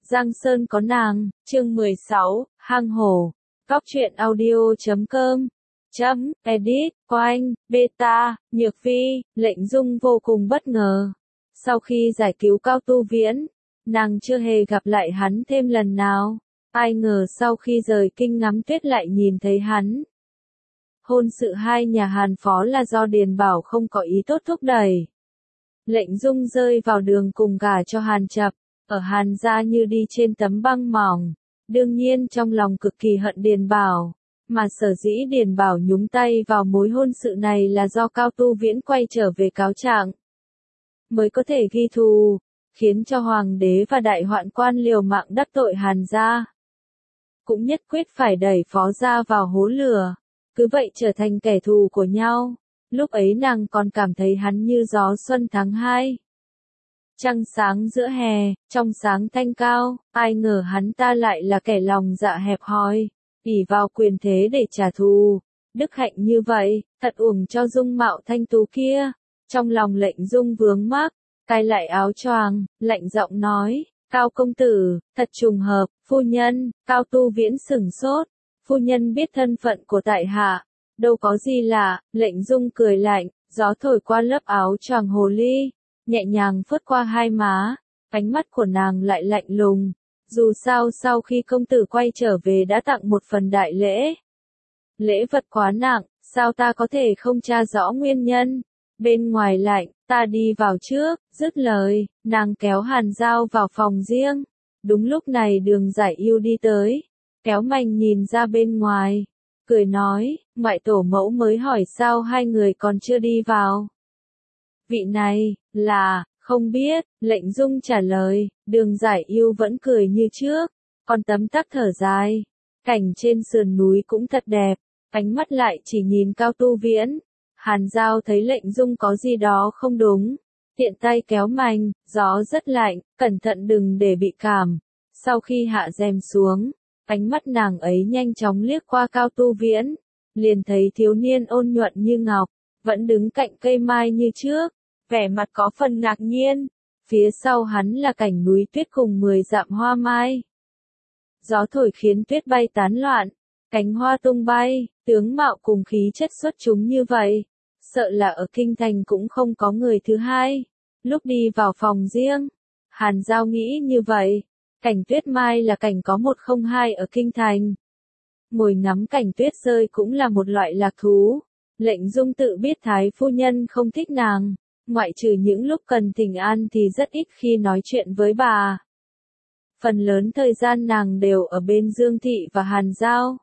Giang Sơn có nàng, chương 16, hang hổ. Góc truyện audio.com edit, Oanh, Beta, Nhược Vi. Lệnh Dung vô cùng bất ngờ. Sau khi giải cứu Cao Tu Viễn, nàng chưa hề gặp lại hắn thêm lần nào. Ai ngờ sau khi rời kinh ngắm tuyết lại nhìn thấy hắn. Hôn sự hai nhà Hàn Phó là do Điền Bảo không có ý tốt thúc đẩy. Lệnh Dung rơi vào đường cùng gả cho Hàn Chập, ở Hàn gia như đi trên tấm băng mỏng. Đương nhiên trong lòng cực kỳ hận Điền Bảo, mà sở dĩ Điền Bảo nhúng tay vào mối hôn sự này là do Cao Tu Viễn quay trở về cáo trạng, mới có thể ghi thù, khiến cho hoàng đế và đại hoạn quan liều mạng đắc tội Hàn gia. Cũng nhất quyết phải đẩy Phó gia vào hố lửa, cứ vậy trở thành kẻ thù của nhau. Lúc ấy nàng còn cảm thấy hắn như gió xuân tháng 2. Trăng sáng giữa hè, trong sáng thanh cao, ai ngờ hắn ta lại là kẻ lòng dạ hẹp hòi, ỷ vào quyền thế để trả thù. Đức hạnh như vậy, thật uổng cho dung mạo thanh tú kia. Trong lòng Lệnh Dung vướng mắc, cài lại áo choàng, lạnh giọng nói, Cao công tử, thật trùng hợp, phu nhân. Cao Tu Viễn sửng sốt, phu nhân biết thân phận của tại hạ, đâu có gì lạ. Lệnh Dung cười lạnh, gió thổi qua lớp áo choàng hồ ly, nhẹ nhàng phớt qua hai má, ánh mắt của nàng lại lạnh lùng. Dù sao sau khi công tử quay trở về đã tặng một phần đại lễ. Lễ vật quá nặng, sao ta có thể không tra rõ nguyên nhân? Bên ngoài lạnh, ta đi vào trước. Dứt lời, nàng kéo Hàn Giao vào phòng riêng. Đúng lúc này Đường Giải Yêu đi tới, kéo mành nhìn ra bên ngoài, cười nói, ngoại tổ mẫu mới hỏi sao hai người còn chưa đi vào. Vị này, là, không biết. Lệnh Dung trả lời. Đường Giải Yêu vẫn cười như trước, còn tấm tắc thở dài. Cảnh trên sườn núi cũng thật đẹp, ánh mắt lại chỉ nhìn Cao Tu Viễn. Hàn Giao thấy Lệnh Dung có gì đó không đúng, tiện tay kéo mành, gió rất lạnh, cẩn thận đừng để bị cảm. Sau khi hạ rèm xuống, ánh mắt nàng ấy nhanh chóng liếc qua Cao Tu Viễn, liền thấy thiếu niên ôn nhuận như ngọc, vẫn đứng cạnh cây mai như trước, vẻ mặt có phần ngạc nhiên. Phía sau hắn là cảnh núi tuyết cùng 10 dặm hoa mai. Gió thổi khiến tuyết bay tán loạn, cánh hoa tung bay, tướng mạo cùng khí chất xuất chúng như vậy, sợ là ở kinh thành cũng không có người thứ hai. Lúc đi vào phòng riêng, Hàn Giao nghĩ như vậy, cảnh tuyết mai là cảnh có một không hai ở kinh thành. Ngồi ngắm cảnh tuyết rơi cũng là một loại lạc thú. Lệnh Dung tự biết thái phu nhân không thích nàng, ngoại trừ những lúc cần thỉnh an thì rất ít khi nói chuyện với bà. Phần lớn thời gian nàng đều ở bên Dương Thị và Hàn Giao.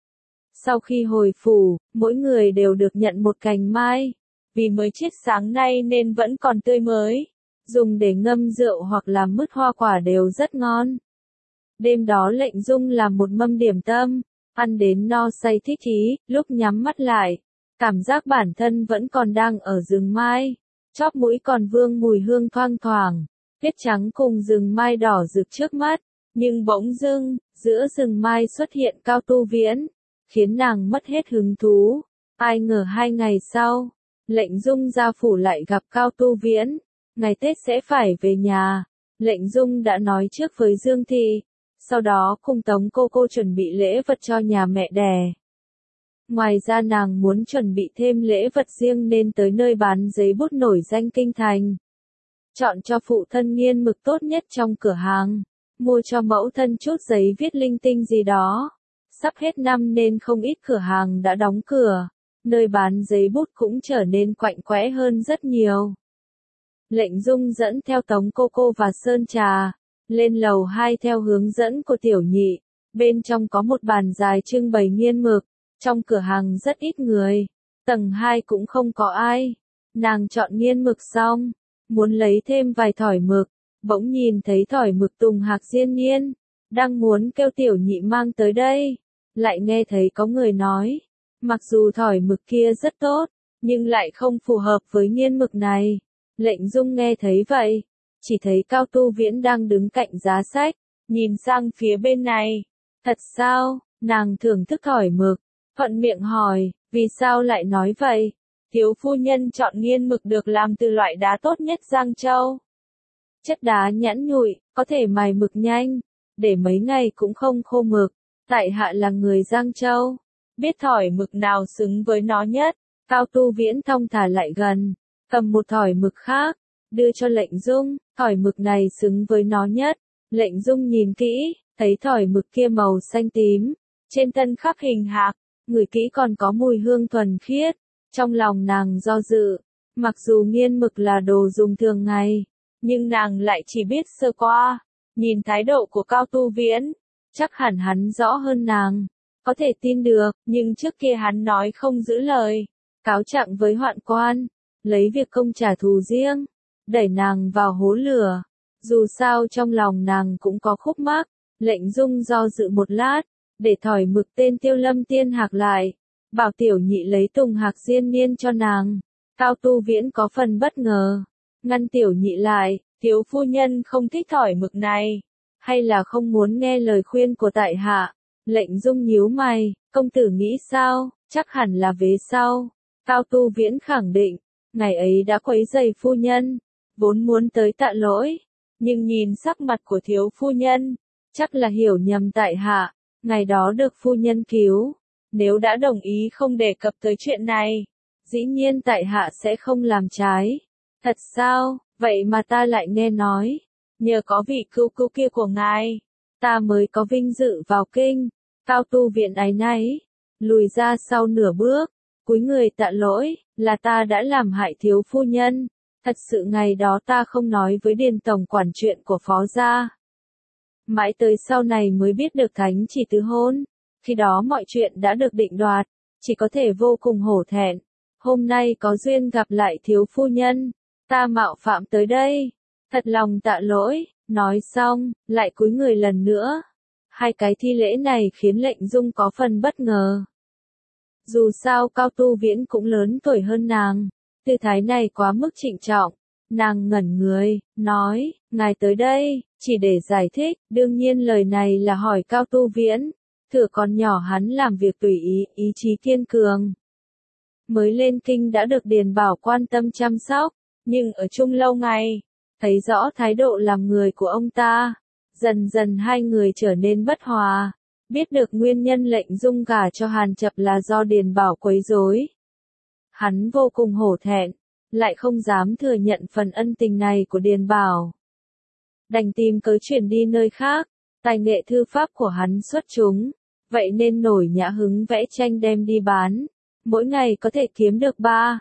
Sau khi hồi phủ, mỗi người đều được nhận một cành mai, vì mới chiết sáng nay nên vẫn còn tươi mới, dùng để ngâm rượu hoặc làm mứt hoa quả đều rất ngon. Đêm đó Lệnh Dung làm một mâm điểm tâm, ăn đến no say thích chí. Lúc nhắm mắt lại, cảm giác bản thân vẫn còn đang ở rừng mai, chóp mũi còn vương mùi hương thoang thoảng, tuyết trắng cùng rừng mai đỏ rực trước mắt. Nhưng bỗng dưng, giữa rừng mai xuất hiện Cao Tu Viễn, khiến nàng mất hết hứng thú. Ai ngờ 2 ngày sau, Lệnh Dung ra phủ lại gặp Cao Tu Viễn. Ngày Tết sẽ phải về nhà, Lệnh Dung đã nói trước với Dương Thị, sau đó cùng Tống cô chuẩn bị lễ vật cho nhà mẹ đẻ. Ngoài ra nàng muốn chuẩn bị thêm lễ vật riêng nên tới nơi bán giấy bút nổi danh kinh thành. Chọn cho phụ thân nghiên mực tốt nhất trong cửa hàng, mua cho mẫu thân chút giấy viết linh tinh gì đó. Sắp hết năm nên không ít cửa hàng đã đóng cửa, nơi bán giấy bút cũng trở nên quạnh quẽ hơn rất nhiều. Lệnh Dung dẫn theo Tống cô và Sơn Trà, lên lầu 2 theo hướng dẫn của Tiểu Nhị. Bên trong có một bàn dài trưng bày nghiên mực, trong cửa hàng rất ít người, tầng 2 cũng không có ai. Nàng chọn nghiên mực xong, muốn lấy thêm vài thỏi mực, bỗng nhìn thấy thỏi mực Tùng Hạc Diên Niên, đang muốn kêu Tiểu Nhị mang tới đây, lại nghe thấy có người nói, mặc dù thỏi mực kia rất tốt, nhưng lại không phù hợp với nghiên mực này. Lệnh Dung nghe thấy vậy, chỉ thấy Cao Tu Viễn đang đứng cạnh giá sách, nhìn sang phía bên này. Thật sao? Nàng thưởng thức thỏi mực, thuận miệng hỏi, vì sao lại nói vậy? Thiếu phu nhân chọn nghiên mực được làm từ loại đá tốt nhất Giang Châu. Chất đá nhẵn nhụi, có thể mài mực nhanh, để mấy ngày cũng không khô mực. Tại hạ là người Giang Châu, biết thỏi mực nào xứng với nó nhất. Cao Tu Viễn thong thả lại gần, cầm một thỏi mực khác, đưa cho Lệnh Dung, thỏi mực này xứng với nó nhất. Lệnh Dung nhìn kỹ, thấy thỏi mực kia màu xanh tím, trên thân khắc hình hạc, ngửi kỹ còn có mùi hương thuần khiết. Trong lòng nàng do dự, mặc dù nghiên mực là đồ dùng thường ngày, nhưng nàng lại chỉ biết sơ qua. Nhìn thái độ của Cao Tu Viễn, chắc hẳn hắn rõ hơn nàng, có thể tin được, nhưng trước kia hắn nói không giữ lời, cáo trạng với hoạn quan, lấy việc công trả thù riêng, đẩy nàng vào hố lửa. Dù sao trong lòng nàng cũng có khúc mắc. Lệnh Dung do dự một lát, để thỏi mực tên Tiêu Lâm Tiên Hạc lại, bảo tiểu nhị lấy Tùng Hạc Diên Niên cho nàng. Cao Tu Viễn có phần bất ngờ, ngăn tiểu nhị lại, thiếu phu nhân không thích thỏi mực này, hay là không muốn nghe lời khuyên của tại hạ. Lệnh Dung nhíu mày, công tử nghĩ sao, chắc hẳn là vế sau. Cao Tu Viễn khẳng định, ngày ấy đã quấy rầy phu nhân, vốn muốn tới tạ lỗi, nhưng nhìn sắc mặt của thiếu phu nhân, chắc là hiểu nhầm tại hạ, ngày đó được phu nhân cứu, nếu đã đồng ý không đề cập tới chuyện này, dĩ nhiên tại hạ sẽ không làm trái. Thật sao, vậy mà ta lại nghe nói, nhờ có vị cứu cứu kia của ngài, ta mới có vinh dự vào kinh. Cao Tu Viễn áy náy, lùi ra sau nửa bước, cúi người tạ lỗi, là ta đã làm hại thiếu phu nhân, thật sự ngày đó ta không nói với Điền tổng quản chuyện của phó gia. Mãi tới sau này mới biết được thánh chỉ từ hôn, khi đó mọi chuyện đã được định đoạt, chỉ có thể vô cùng hổ thẹn. Hôm nay có duyên gặp lại thiếu phu nhân, ta mạo phạm tới đây, thật lòng tạ lỗi. Nói xong, lại cúi người lần nữa. Hai cái thi lễ này khiến Lệnh Dung có phần bất ngờ. Dù sao Cao Tu Viễn cũng lớn tuổi hơn nàng, tư thái này quá mức trịnh trọng. Nàng ngẩn người, nói, ngài tới đây, chỉ để giải thích, đương nhiên lời này là hỏi Cao Tu Viễn, thử còn nhỏ hắn làm việc tùy ý, ý chí kiên cường. Mới lên kinh đã được Điền Bảo quan tâm chăm sóc, nhưng ở chung lâu ngày, thấy rõ thái độ làm người của ông ta, dần dần hai người trở nên bất hòa. Biết được nguyên nhân Lệnh Dung gả cho Hàn Chập là do Điền Bảo quấy rối, hắn vô cùng hổ thẹn, lại không dám thừa nhận phần ân tình này của Điền Bảo. Đành tìm cớ chuyển đi nơi khác, tài nghệ thư pháp của hắn xuất chúng, vậy nên nổi nhã hứng vẽ tranh đem đi bán, mỗi ngày có thể kiếm được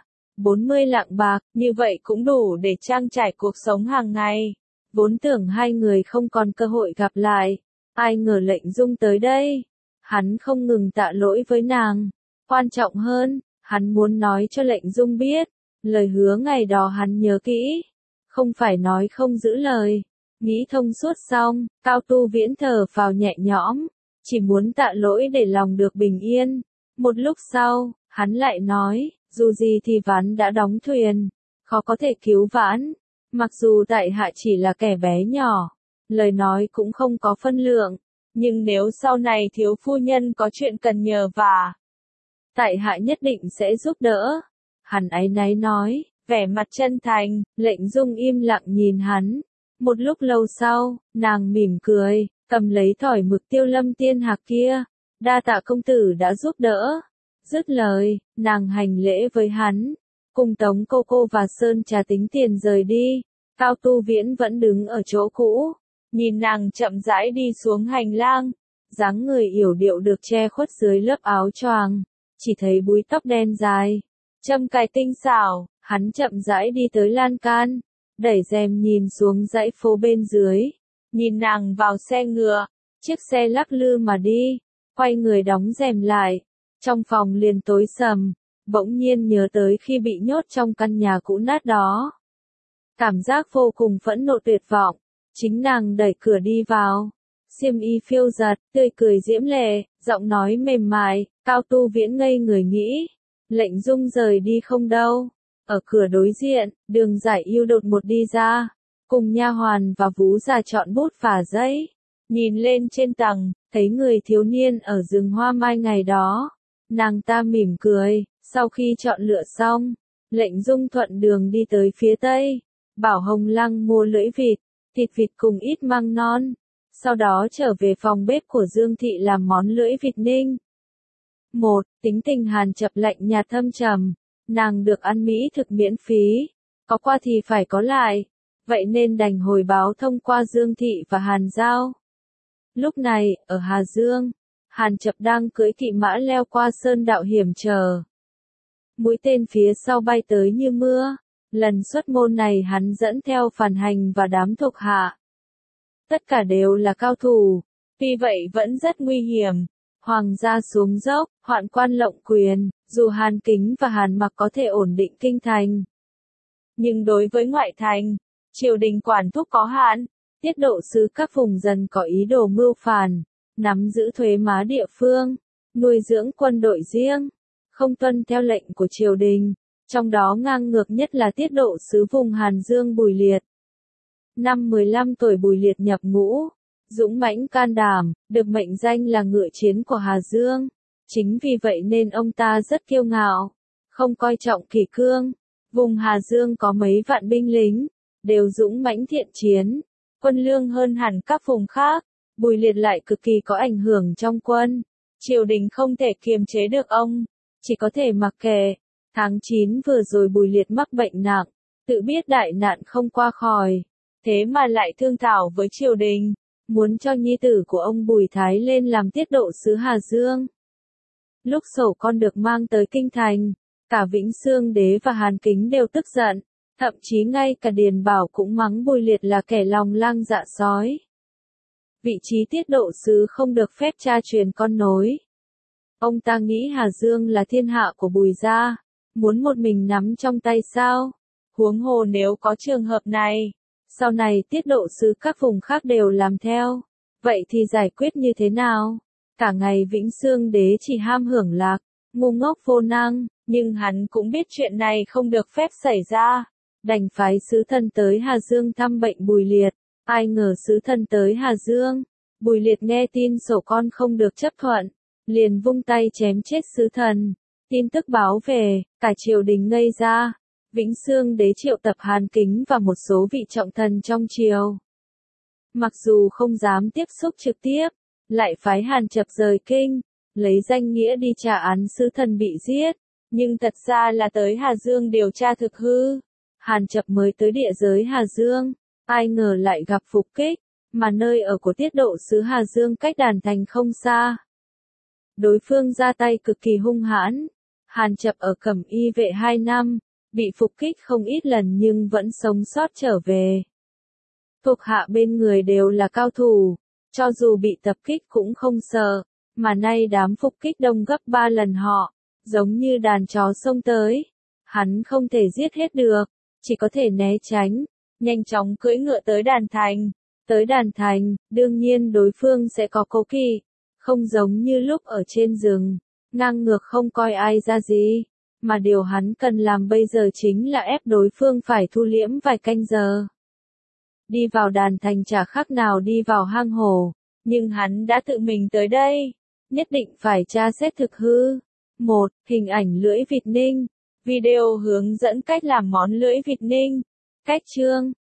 40 lạng bạc, như vậy cũng đủ để trang trải cuộc sống hàng ngày. Vốn tưởng hai người không còn cơ hội gặp lại, ai ngờ Lệnh Dung tới đây, hắn không ngừng tạ lỗi với nàng, quan trọng hơn, hắn muốn nói cho Lệnh Dung biết, lời hứa ngày đó hắn nhớ kỹ, không phải nói không giữ lời. Nghĩ thông suốt xong, Cao Tu Viễn thở phào nhẹ nhõm, chỉ muốn tạ lỗi để lòng được bình yên. Một lúc sau, hắn lại nói, dù gì thì ván đã đóng thuyền, khó có thể cứu vãn. Mặc dù tại hạ chỉ là kẻ bé nhỏ, lời nói cũng không có phân lượng, nhưng nếu sau này thiếu phu nhân có chuyện cần nhờ vả, tại hạ nhất định sẽ giúp đỡ. Hắn áy náy nói, vẻ mặt chân thành. Lệnh Dung im lặng nhìn hắn. Một lúc lâu sau, nàng mỉm cười, cầm lấy thỏi mực Tiêu Lâm Tiên Hạc kia, đa tạ công tử đã giúp đỡ. Dứt lời, nàng hành lễ với hắn, cùng Tống cô và Sơn Trà tính tiền rời đi. Cao Tu Viễn vẫn đứng ở chỗ cũ, nhìn nàng chậm rãi đi xuống hành lang, dáng người yểu điệu được che khuất dưới lớp áo choàng, chỉ thấy búi tóc đen dài, châm cài tinh xảo. Hắn chậm rãi đi tới lan can, đẩy rèm nhìn xuống dãy phố bên dưới, nhìn nàng vào xe ngựa, chiếc xe lắc lư mà đi, quay người đóng rèm lại, trong phòng liền tối sầm, bỗng nhiên nhớ tới khi bị nhốt trong căn nhà cũ nát đó. Cảm giác vô cùng phẫn nộ tuyệt vọng, chính nàng đẩy cửa đi vào, xiêm y phiêu giật, tươi cười diễm lệ, giọng nói mềm mại. Cao Tu Viễn ngây người nghĩ, Lệnh Dung rời đi không đâu. Ở cửa đối diện, Đường Giải Yêu đột một đi ra, cùng nha hoàn và vú già chọn bút và giấy, nhìn lên trên tầng, thấy người thiếu niên ở rừng hoa mai ngày đó. Nàng ta mỉm cười, sau khi chọn lựa xong, Lệnh Dung thuận đường đi tới phía tây, bảo Hồng Lăng mua lưỡi vịt, thịt vịt cùng ít măng non. sau đó trở về phòng bếp của Dương Thị làm món lưỡi vịt ninh. 1. Tính tình Hàn Chập lạnh nhạt thâm trầm, nàng được ăn mỹ thực miễn phí, có qua thì phải có lại, vậy nên đành hồi báo thông qua Dương Thị và Hàn Giao. Lúc này, ở Hà Dương, Hàn Chập đang cưỡi kỵ mã leo qua sơn đạo hiểm trở. Mũi tên phía sau bay tới như mưa, lần xuất môn này hắn dẫn theo Phàn Hành và đám thuộc hạ. Tất cả đều là cao thủ, vì vậy vẫn rất nguy hiểm. Hoàng gia xuống dốc, hoạn quan lộng quyền, dù Hàn Kính và Hàn Mặc có thể ổn định kinh thành. Nhưng đối với ngoại thành, triều đình quản thúc có hạn, tiết độ sứ các vùng dần có ý đồ mưu phản, nắm giữ thuế má địa phương, nuôi dưỡng quân đội riêng, không tuân theo lệnh của triều đình, trong đó ngang ngược nhất là tiết độ sứ vùng Hàn Dương Bùi Liệt. Năm 15 tuổi Bùi Liệt nhập ngũ, dũng mãnh can đảm, được mệnh danh là ngựa chiến của Hà Dương. Chính vì vậy nên ông ta rất kiêu ngạo, không coi trọng kỷ cương. Vùng Hà Dương có mấy vạn binh lính, đều dũng mãnh thiện chiến, quân lương hơn hẳn các vùng khác. Bùi Liệt lại cực kỳ có ảnh hưởng trong quân. Triều đình không thể kiềm chế được ông, chỉ có thể mặc kệ. Tháng 9 vừa rồi Bùi Liệt mắc bệnh nặng, tự biết đại nạn không qua khỏi, thế mà lại thương thảo với triều đình, muốn cho nhi tử của ông Bùi Thái lên làm tiết độ sứ Hà Dương. Lúc sổ con được mang tới kinh thành, cả Vĩnh Xương Đế và Hàn Kính đều tức giận, thậm chí ngay cả Điền Bảo cũng mắng Bùi Liệt là kẻ lòng lang dạ sói. Vị trí tiết độ sứ không được phép cha truyền con nối. Ông ta nghĩ Hà Dương là thiên hạ của Bùi gia, muốn một mình nắm trong tay sao? Huống hồ nếu có trường hợp này, sau này tiết độ sứ các vùng khác đều làm theo, vậy thì giải quyết như thế nào? Cả ngày Vĩnh Xương Đế chỉ ham hưởng lạc, ngu ngốc vô năng, nhưng hắn cũng biết chuyện này không được phép xảy ra, đành phái sứ thần tới Hà Dương thăm bệnh Bùi Liệt. Ai ngờ sứ thần tới Hà Dương, Bùi Liệt nghe tin sổ con không được chấp thuận, liền vung tay chém chết sứ thần. Tin tức báo về, cả triều đình ngây ra. Vĩnh Xương Đế triệu tập Hàn Kính và một số vị trọng thần trong triều. Mặc dù không dám tiếp xúc trực tiếp, lại phái Hàn Chập rời kinh, lấy danh nghĩa đi trả án sứ thần bị giết, nhưng thật ra là tới Hà Dương điều tra thực hư. Hàn Chập mới tới địa giới Hà Dương, ai ngờ lại gặp phục kích, mà nơi ở của tiết độ sứ Hà Dương cách Đàn Thành không xa. Đối phương ra tay cực kỳ hung hãn, Hàn Chập ở Cẩm Y vệ 2 năm, bị phục kích không ít lần nhưng vẫn sống sót trở về. Thuộc hạ bên người đều là cao thủ, cho dù bị tập kích cũng không sợ, mà nay đám phục kích đông gấp 3 lần họ, giống như đàn chó xông tới. Hắn không thể giết hết được, chỉ có thể né tránh, nhanh chóng cưỡi ngựa tới Đàn Thành. Tới Đàn Thành, đương nhiên đối phương sẽ có cố kỵ, không giống như lúc ở trên rừng, ngang ngược không coi ai ra gì, mà điều hắn cần làm bây giờ chính là ép đối phương phải thu liễm vài canh giờ. Đi vào Đàn Thành chả khác nào đi vào hang hổ, nhưng hắn đã tự mình tới đây, nhất định phải tra xét thực hư. 1. Hình ảnh lưỡi vịt ninh. Video hướng dẫn cách làm món lưỡi vịt ninh. Cách chương